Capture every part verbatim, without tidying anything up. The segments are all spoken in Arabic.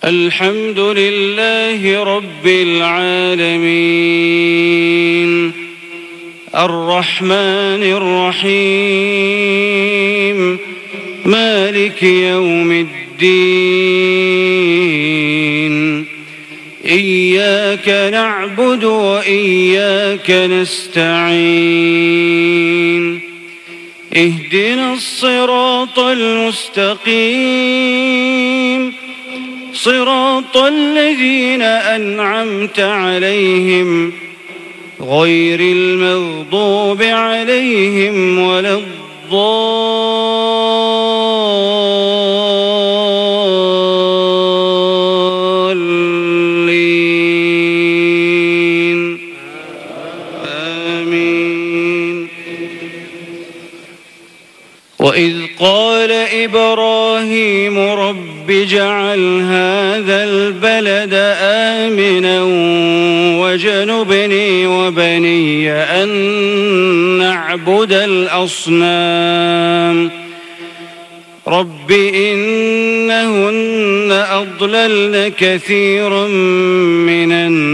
الحمد لله رب العالمين الرحمن الرحيم مالك يوم الدين إياك نعبد وإياك نستعين اهدنا الصراط المستقيم صراط الذين أنعمت عليهم غير المغضوب عليهم ولا الضالين آمين. وإذ قال إبراهيم رب اجعل هذا البلد آمنا واجنبني وبني أن نعبد الأصنام رب إنهن أضللن كثيرا من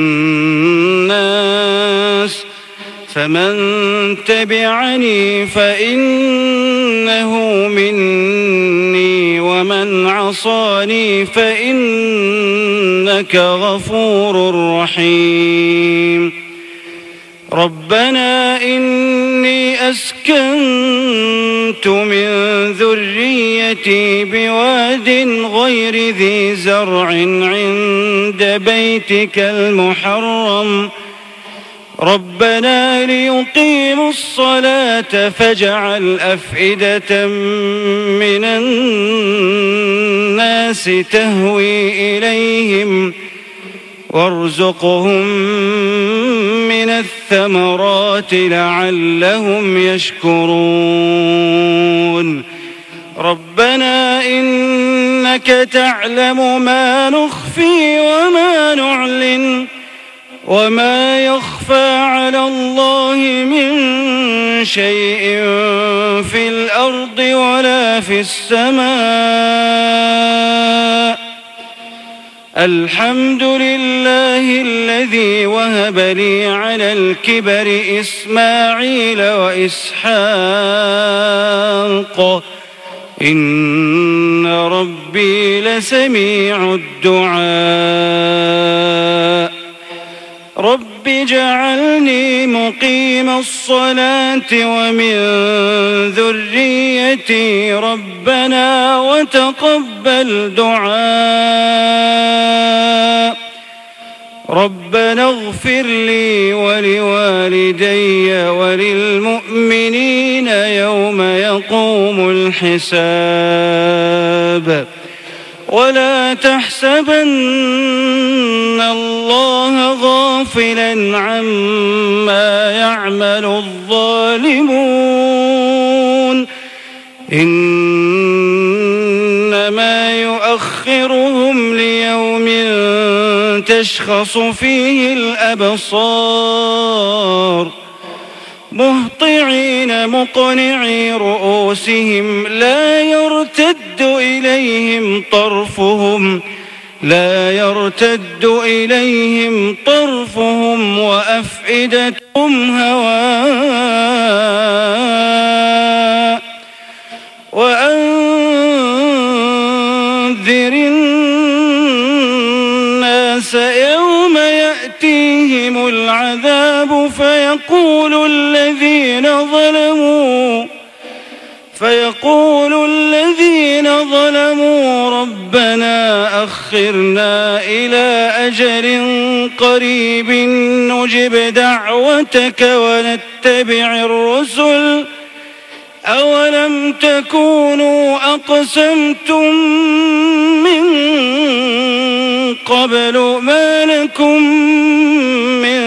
الناس فمن تبعني فإنه مني ومن عصاني فإنك غفور رحيم. ربنا إني أسكنت من ذريتي بواد غير ذي زرع عند بيتك المحرم ربنا ليقيموا الصلاة فاجعل أفئدة من الناس تهوي إليهم وارزقهم من الثمرات لعلهم يشكرون. ربنا إنك تعلم ما نخفي وما نعلن وما يخفى على الله من شيء في الأرض ولا في السماء. الحمد لله الذي وهب لي على الكبر إسماعيل وإسحاق إن ربي لسميع الدعاء. رب اجعلني مقيم الصلاة ومن ذريتي ربنا وتقبل دعاء. ربنا اغفر لي ولوالدي وللمؤمنين يوم يقوم الحساب. ولا تحسبن الله غافلا عما يعمل الظالمون إنما يؤخرهم ليوم تشخص فيه الأبصار مهطعين مقنعي رؤوسهم لا يرتد إليهم طرفهم لا يرتد إليهم طرفهم وأفئدتهم هواء. وأنذر الناس يوم يأتيهم العذاب فيقول الذين ظلموا فيقول الذين ظلموا ربنا أخرنا إلى أجل قريب نجب دعوتك ونتبع الرسل أولم تكونوا أقسمتم من قبل ما لكم من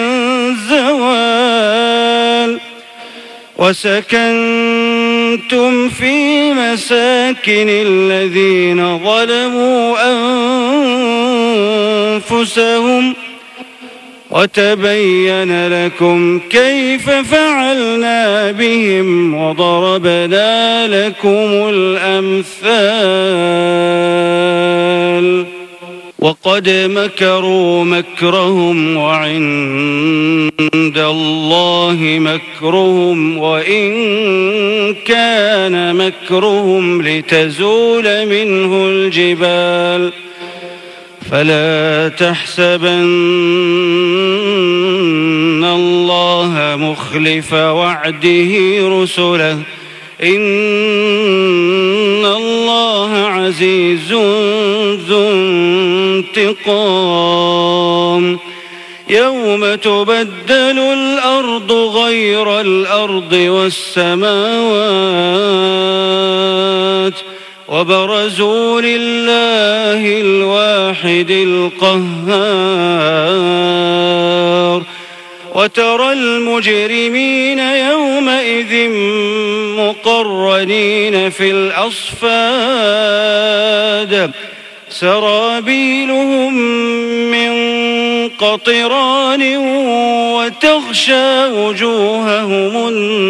زوال. وسكنتم في مساكن الذين ظلموا أنفسهم وتبين لكم كيف فعلنا بهم وضربنا لكم الأمثال وقد مكروا مكرهم وعند الله مكرهم وإن كان مكرهم لتزول منه الجبال فلا تحسبن الله مخلف وعده رسله إن الله عزيز ذو انتقام يوم تبدل الأرض غير الأرض والسماوات وبرزوا لله الواحد القهار وترى المجرمين يومئذ مقرنين في الأصفاد سرابيلهم من قطران وتغشى وجوههم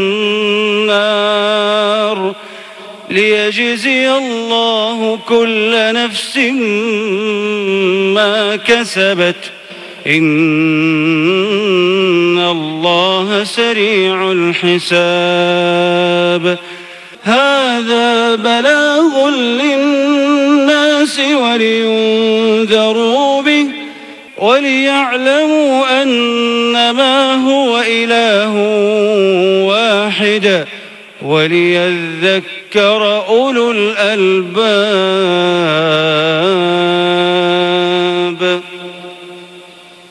النار ليجزي الله كل نفس ما كسبت إن الله سريع الحساب هذا بلاغ للناس ولينذروا به وليعلموا أنما هو إله واحد وليذكر أولو الألباب.